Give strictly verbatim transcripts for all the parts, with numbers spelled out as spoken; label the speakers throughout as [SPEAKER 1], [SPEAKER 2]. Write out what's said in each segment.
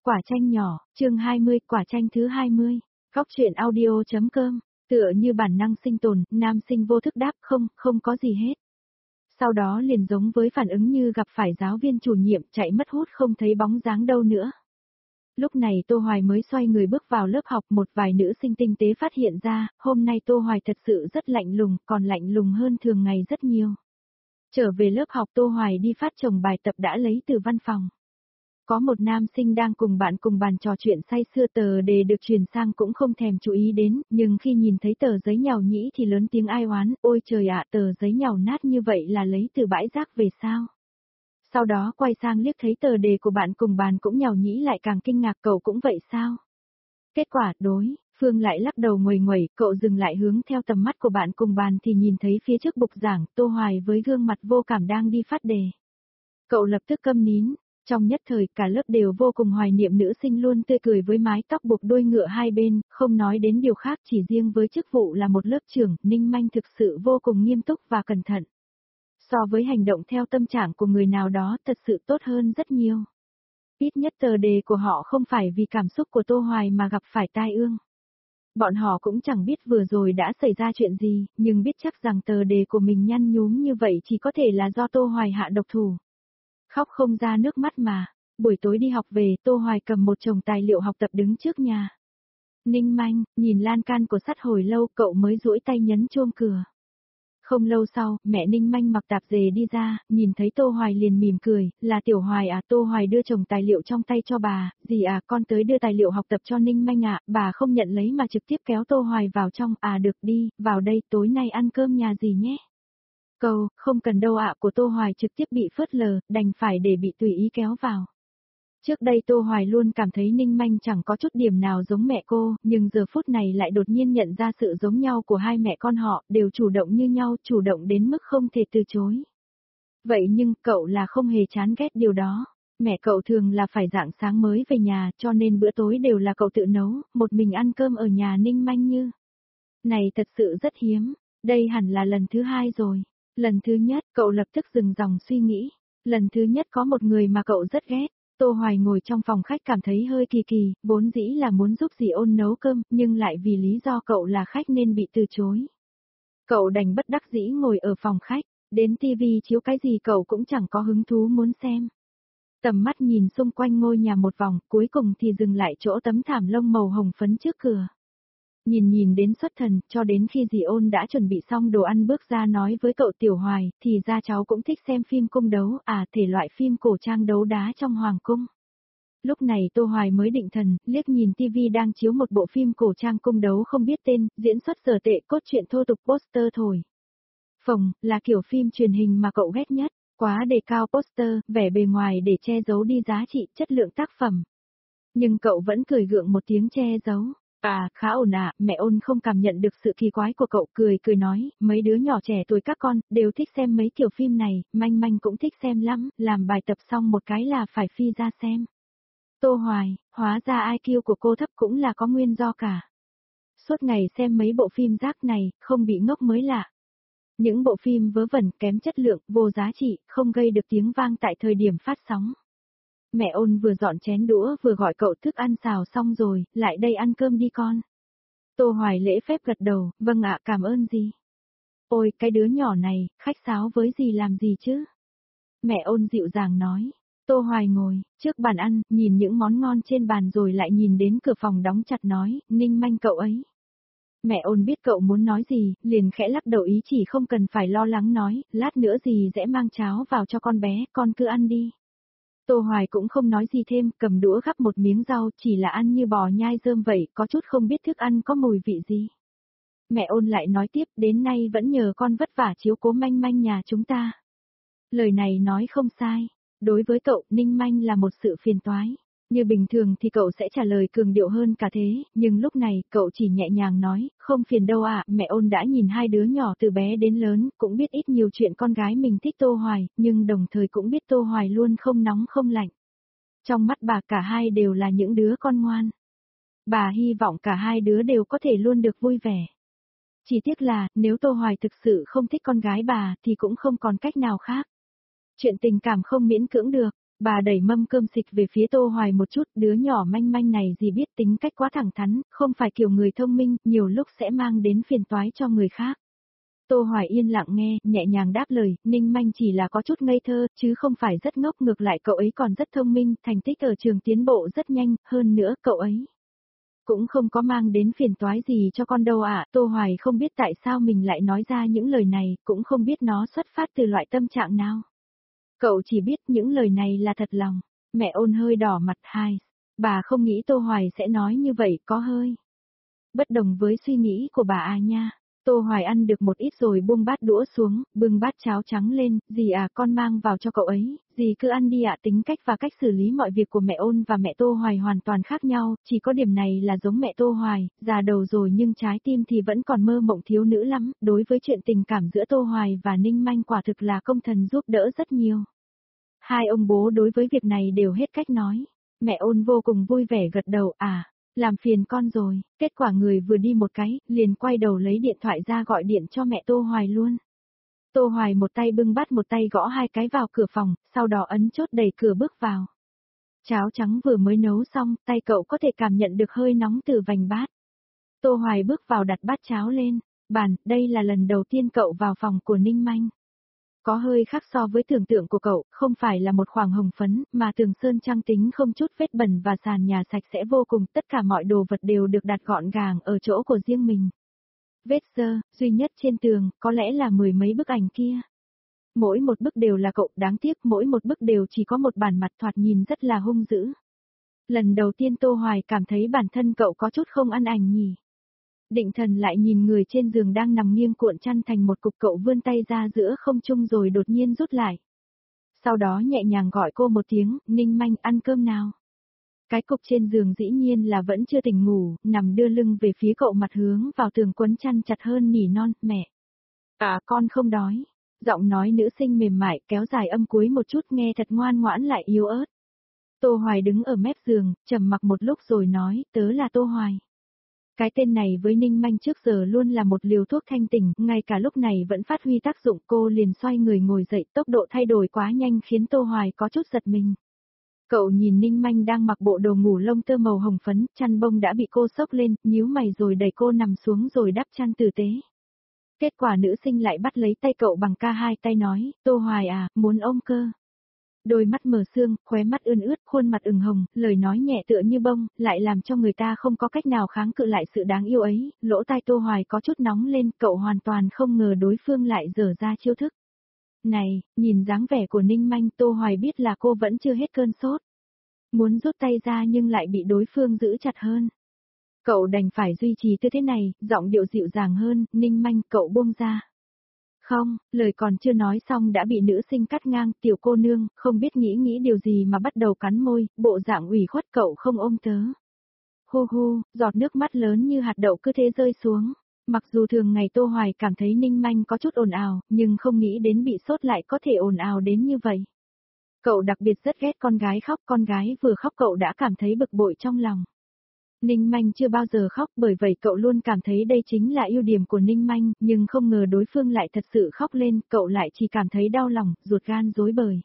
[SPEAKER 1] Quả chanh nhỏ, chương hai mươi, quả chanh thứ hai mươi. Góc truyện audio.com, tựa như bản năng sinh tồn, nam sinh vô thức đáp không, không có gì hết. Sau đó liền giống với phản ứng như gặp phải giáo viên chủ nhiệm chạy mất hút không thấy bóng dáng đâu nữa. Lúc này Tô Hoài mới xoay người bước vào lớp học, một vài nữ sinh tinh tế phát hiện ra, hôm nay Tô Hoài thật sự rất lạnh lùng, còn lạnh lùng hơn thường ngày rất nhiều. Trở về lớp học Tô Hoài đi phát chồng bài tập đã lấy từ văn phòng. Có một nam sinh đang cùng bạn cùng bàn trò chuyện say sưa, tờ đề được truyền sang cũng không thèm chú ý đến, nhưng khi nhìn thấy tờ giấy nhàu nhĩ thì lớn tiếng ai oán, ôi trời ạ, tờ giấy nhàu nát như vậy là lấy từ bãi rác về sao? Sau đó quay sang liếc thấy tờ đề của bạn cùng bàn cũng nhàu nhĩ lại càng kinh ngạc, cậu cũng vậy sao? Kết quả, đối, Phương lại lắc đầu nguầy nguẩy, cậu dừng lại hướng theo tầm mắt của bạn cùng bàn thì nhìn thấy phía trước bục giảng, Tô Hoài với gương mặt vô cảm đang đi phát đề. Cậu lập tức câm nín. Trong nhất thời cả lớp đều vô cùng hoài niệm nữ sinh luôn tươi cười với mái tóc buộc đuôi ngựa hai bên, không nói đến điều khác, chỉ riêng với chức vụ là một lớp trưởng, Ninh Manh thực sự vô cùng nghiêm túc và cẩn thận. So với hành động theo tâm trạng của người nào đó thật sự tốt hơn rất nhiều. Ít nhất tờ đề của họ không phải vì cảm xúc của Tô Hoài mà gặp phải tai ương. Bọn họ cũng chẳng biết vừa rồi đã xảy ra chuyện gì, nhưng biết chắc rằng tờ đề của mình nhăn nhúm như vậy chỉ có thể là do Tô Hoài hạ độc thủ. Khóc không ra nước mắt mà. Buổi tối đi học về, Tô Hoài cầm một chồng tài liệu học tập đứng trước nhà. Ninh Manh, nhìn lan can của sắt hồi lâu, cậu mới duỗi tay nhấn chuông cửa. Không lâu sau, mẹ Ninh Manh mặc tạp dề đi ra, nhìn thấy Tô Hoài liền mỉm cười, là Tiểu Hoài à? Tô Hoài đưa chồng tài liệu trong tay cho bà, dì à, con tới đưa tài liệu học tập cho Ninh Manh ạ. Bà không nhận lấy mà trực tiếp kéo Tô Hoài vào trong, à được đi, vào đây, tối nay ăn cơm nhà dì nhé. Câu, không cần đâu ạ của Tô Hoài trực tiếp bị phớt lờ, đành phải để bị tùy ý kéo vào. Trước đây Tô Hoài luôn cảm thấy Ninh Manh chẳng có chút điểm nào giống mẹ cô, nhưng giờ phút này lại đột nhiên nhận ra sự giống nhau của hai mẹ con họ, đều chủ động như nhau, chủ động đến mức không thể từ chối. Vậy nhưng cậu là không hề chán ghét điều đó. Mẹ cậu thường là phải rạng sáng mới về nhà, cho nên bữa tối đều là cậu tự nấu, một mình ăn cơm ở nhà Ninh Manh như. Này thật sự rất hiếm, đây hẳn là lần thứ hai rồi. Lần thứ nhất, cậu lập tức dừng dòng suy nghĩ. Lần thứ nhất có một người mà cậu rất ghét. Tô Hoài ngồi trong phòng khách cảm thấy hơi kỳ kỳ, vốn dĩ là muốn giúp dì Ôn nấu cơm, nhưng lại vì lý do cậu là khách nên bị từ chối. Cậu đành bất đắc dĩ ngồi ở phòng khách, đến tivi chiếu cái gì cậu cũng chẳng có hứng thú muốn xem. Tầm mắt nhìn xung quanh ngôi nhà một vòng, cuối cùng thì dừng lại chỗ tấm thảm lông màu hồng phấn trước cửa. Nhìn nhìn đến xuất thần, cho đến khi dì Ôn đã chuẩn bị xong đồ ăn bước ra nói với cậu Tiểu Hoài, thì ra cháu cũng thích xem phim cung đấu, à thể loại phim cổ trang đấu đá trong hoàng cung. Lúc này Tô Hoài mới định thần, liếc nhìn tivi đang chiếu một bộ phim cổ trang cung đấu không biết tên, diễn xuất dở tệ, cốt truyện thô tục, poster thổi phồng, là kiểu phim truyền hình mà cậu ghét nhất, quá đề cao poster, vẻ bề ngoài để che giấu đi giá trị, chất lượng tác phẩm. Nhưng cậu vẫn cười gượng một tiếng che giấu. À, khá ổn ạ, mẹ Ôn không cảm nhận được sự kỳ quái của cậu, cười cười nói, mấy đứa nhỏ trẻ tuổi các con, đều thích xem mấy kiểu phim này, Manh Manh cũng thích xem lắm, làm bài tập xong một cái là phải phi ra xem. Tô Hoài, hóa ra i kiu của cô thấp cũng là có nguyên do cả. Suốt ngày xem mấy bộ phim rác này, không bị ngốc mới lạ. Những bộ phim vớ vẩn, kém chất lượng, vô giá trị, không gây được tiếng vang tại thời điểm phát sóng. Mẹ Ôn vừa dọn chén đũa vừa gọi cậu thức ăn xào xong rồi, lại đây ăn cơm đi con. Tô Hoài lễ phép gật đầu, vâng ạ, cảm ơn dì. Ôi, cái đứa nhỏ này, khách sáo với dì làm gì chứ? Mẹ Ôn dịu dàng nói. Tô Hoài ngồi, trước bàn ăn, nhìn những món ngon trên bàn rồi lại nhìn đến cửa phòng đóng chặt nói, Ninh Manh cậu ấy. Mẹ Ôn biết cậu muốn nói gì, liền khẽ lắc đầu ý chỉ không cần phải lo lắng nói, lát nữa dì sẽ mang cháo vào cho con bé, con cứ ăn đi. Tô Hoài cũng không nói gì thêm, cầm đũa gắp một miếng rau, chỉ là ăn như bò nhai rơm vậy, có chút không biết thức ăn có mùi vị gì. Mẹ Ôn lại nói tiếp, đến nay vẫn nhờ con vất vả chiếu cố Manh Manh nhà chúng ta. Lời này nói không sai, đối với cậu, Ninh Manh là một sự phiền toái. Như bình thường thì cậu sẽ trả lời cường điệu hơn cả thế, nhưng lúc này, cậu chỉ nhẹ nhàng nói, không phiền đâu ạ, mẹ Ôn đã nhìn hai đứa nhỏ từ bé đến lớn, cũng biết ít nhiều chuyện con gái mình thích Tô Hoài, nhưng đồng thời cũng biết Tô Hoài luôn không nóng không lạnh. Trong mắt bà cả hai đều là những đứa con ngoan. Bà hy vọng cả hai đứa đều có thể luôn được vui vẻ. Chỉ tiếc là, nếu Tô Hoài thực sự không thích con gái bà, thì cũng không còn cách nào khác. Chuyện tình cảm không miễn cưỡng được. Bà đẩy mâm cơm xịch về phía Tô Hoài một chút, đứa nhỏ manh manh này gì biết tính cách quá thẳng thắn, không phải kiểu người thông minh, nhiều lúc sẽ mang đến phiền toái cho người khác. Tô Hoài yên lặng nghe, nhẹ nhàng đáp lời, Ninh Manh chỉ là có chút ngây thơ, chứ không phải rất ngốc, ngược lại cậu ấy còn rất thông minh, thành tích ở trường tiến bộ rất nhanh, hơn nữa cậu ấy cũng không có mang đến phiền toái gì cho con đâu ạ. Tô Hoài không biết tại sao mình lại nói ra những lời này, cũng không biết nó xuất phát từ loại tâm trạng nào. Cậu chỉ biết những lời này là thật lòng. Mẹ Ôn hơi đỏ mặt. Hai. Bà không nghĩ Tô Hoài sẽ nói như vậy, có hơi bất đồng với suy nghĩ của bà à nha. Tô Hoài ăn được một ít rồi buông bát đũa xuống, bưng bát cháo trắng lên, dì à con mang vào cho cậu ấy, dì cứ ăn đi ạ. Tính cách và cách xử lý mọi việc của mẹ Ôn và mẹ Tô Hoài hoàn toàn khác nhau, chỉ có điểm này là giống mẹ Tô Hoài, già đầu rồi nhưng trái tim thì vẫn còn mơ mộng thiếu nữ lắm, đối với chuyện tình cảm giữa Tô Hoài và Ninh Manh quả thực là công thần giúp đỡ rất nhiều. Hai ông bố đối với việc này đều hết cách nói. Mẹ Ôn vô cùng vui vẻ gật đầu, à, làm phiền con rồi. Kết quả người vừa đi một cái, liền quay đầu lấy điện thoại ra gọi điện cho mẹ Tô Hoài luôn. Tô Hoài một tay bưng bát một tay gõ hai cái vào cửa phòng, sau đó ấn chốt đẩy cửa bước vào. Cháo trắng vừa mới nấu xong, tay cậu có thể cảm nhận được hơi nóng từ vành bát. Tô Hoài bước vào đặt bát cháo lên bàn, đây là lần đầu tiên cậu vào phòng của Ninh Manh. Có hơi khác so với tưởng tượng của cậu, không phải là một khoảng hồng phấn, mà tường sơn trang tính không chút vết bẩn và sàn nhà sạch sẽ vô cùng, tất cả mọi đồ vật đều được đặt gọn gàng ở chỗ của riêng mình. Vết sơ, duy nhất trên tường, có lẽ là mười mấy bức ảnh kia. Mỗi một bức đều là cậu, đáng tiếc mỗi một bức đều chỉ có một bản mặt thoạt nhìn rất là hung dữ. Lần đầu tiên Tô Hoài cảm thấy bản thân cậu có chút không ăn ảnh nhỉ. Định thần lại nhìn người trên giường đang nằm nghiêng cuộn chăn thành một cục, cậu vươn tay ra giữa không trung rồi đột nhiên rút lại. Sau đó nhẹ nhàng gọi cô một tiếng, Ninh Manh ăn cơm nào. Cái cục trên giường dĩ nhiên là vẫn chưa tỉnh ngủ, nằm đưa lưng về phía cậu, mặt hướng vào tường quấn chăn chặt hơn, nỉ non, mẹ. À con không đói. Giọng nói nữ sinh mềm mại kéo dài âm cuối một chút, nghe thật ngoan ngoãn lại yếu ớt. Tô Hoài đứng ở mép giường, trầm mặc một lúc rồi nói, tớ là Tô Hoài. Cái tên này với Ninh Manh trước giờ luôn là một liều thuốc thanh tỉnh, ngay cả lúc này vẫn phát huy tác dụng. Cô liền xoay người ngồi dậy, tốc độ thay đổi quá nhanh khiến Tô Hoài có chút giật mình. Cậu nhìn Ninh Manh đang mặc bộ đồ ngủ lông tơ màu hồng phấn, chăn bông đã bị cô xốc lên, nhíu mày rồi đẩy cô nằm xuống rồi đắp chăn tử tế. Kết quả nữ sinh lại bắt lấy tay cậu bằng ca hai tay nói, Tô Hoài à, muốn ôm cơ. Đôi mắt mờ sương, khóe mắt ươn ướt, khuôn mặt ửng hồng, lời nói nhẹ tựa như bông, lại làm cho người ta không có cách nào kháng cự lại sự đáng yêu ấy. Lỗ tai Tô Hoài có chút nóng lên, cậu hoàn toàn không ngờ đối phương lại dở ra chiêu thức. Này, nhìn dáng vẻ của Ninh Manh, Tô Hoài biết là cô vẫn chưa hết cơn sốt. Muốn rút tay ra nhưng lại bị đối phương giữ chặt hơn. Cậu đành phải duy trì tư thế này, giọng điệu dịu dàng hơn, Ninh Manh, cậu buông ra. Không, lời còn chưa nói xong đã bị nữ sinh cắt ngang, tiểu cô nương, không biết nghĩ nghĩ điều gì mà bắt đầu cắn môi, bộ dạng ủy khuất, cậu không ôm tớ. Hu hu, giọt nước mắt lớn như hạt đậu cứ thế rơi xuống. Mặc dù thường ngày Tô Hoài cảm thấy Ninh Manh có chút ồn ào, nhưng không nghĩ đến bị sốt lại có thể ồn ào đến như vậy. Cậu đặc biệt rất ghét con gái khóc, con gái vừa khóc cậu đã cảm thấy bực bội trong lòng. Ninh Manh chưa bao giờ khóc, bởi vậy cậu luôn cảm thấy đây chính là ưu điểm của Ninh Manh, nhưng không ngờ đối phương lại thật sự khóc lên, cậu lại chỉ cảm thấy đau lòng, ruột gan rối bời.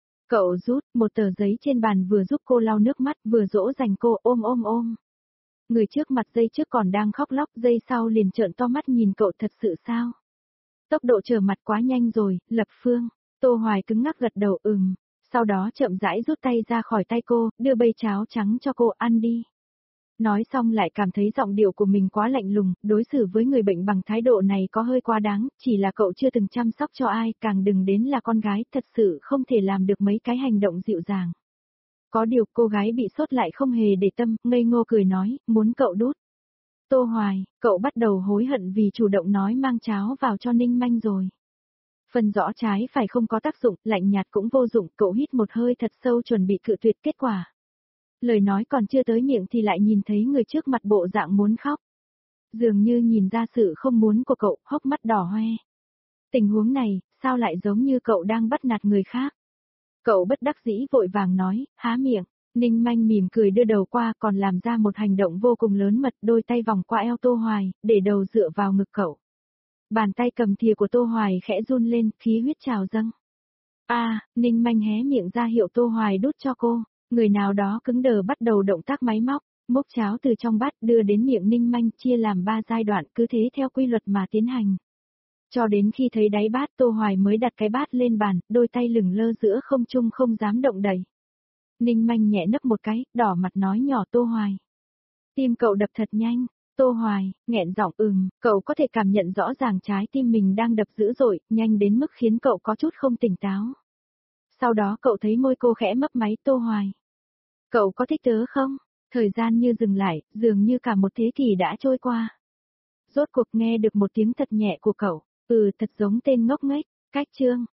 [SPEAKER 1] Cậu rút một tờ giấy trên bàn, vừa giúp cô lau nước mắt, vừa dỗ dành cô, ôm ôm ôm. Người trước mặt giây trước còn đang khóc lóc, giây sau liền trợn to mắt nhìn cậu, thật sự sao? Tốc độ trở mặt quá nhanh rồi, Lập Phương. Tô Hoài cứng ngắc gật đầu ừm, sau đó chậm rãi rút tay ra khỏi tay cô, đưa bầy cháo trắng cho cô, ăn đi. Nói xong lại cảm thấy giọng điệu của mình quá lạnh lùng, đối xử với người bệnh bằng thái độ này có hơi quá đáng, chỉ là cậu chưa từng chăm sóc cho ai, càng đừng đến là con gái, thật sự không thể làm được mấy cái hành động dịu dàng. Có điều cô gái bị sốt lại không hề để tâm, ngây ngô cười nói, muốn cậu đút. Tô Hoài, cậu bắt đầu hối hận vì chủ động nói mang cháo vào cho Ninh Manh rồi. Phần rõ trái phải không có tác dụng, lạnh nhạt cũng vô dụng, cậu hít một hơi thật sâu chuẩn bị cự tuyệt, kết quả. Lời nói còn chưa tới miệng thì lại nhìn thấy người trước mặt bộ dạng muốn khóc. Dường như nhìn ra sự không muốn của cậu, hốc mắt đỏ hoe. Tình huống này, sao lại giống như cậu đang bắt nạt người khác? Cậu bất đắc dĩ vội vàng nói, há miệng. Ninh Manh mỉm cười đưa đầu qua, còn làm ra một hành động vô cùng lớn mật, đôi tay vòng qua eo Tô Hoài, để đầu dựa vào ngực cậu. Bàn tay cầm thìa của Tô Hoài khẽ run lên, khí huyết trào dâng. A, Ninh Manh hé miệng ra hiệu Tô Hoài đút cho cô, người nào đó cứng đờ bắt đầu động tác máy móc, múc cháo từ trong bát đưa đến miệng Ninh Manh chia làm ba giai đoạn cứ thế theo quy luật mà tiến hành. Cho đến khi thấy đáy bát Tô Hoài mới đặt cái bát lên bàn, đôi tay lửng lơ giữa không trung không dám động đậy. Ninh Manh nhẹ nấc một cái, đỏ mặt nói nhỏ Tô Hoài. Tim cậu đập thật nhanh, Tô Hoài, nghẹn giọng ừm, cậu có thể cảm nhận rõ ràng trái tim mình đang đập dữ dội, nhanh đến mức khiến cậu có chút không tỉnh táo. Sau đó cậu thấy môi cô khẽ mấp máy Tô Hoài. Cậu có thích tớ không? Thời gian như dừng lại, dường như cả một thế kỷ đã trôi qua. Rốt cuộc nghe được một tiếng thật nhẹ của cậu, ừ thật giống tên ngốc nghếch, cách chương.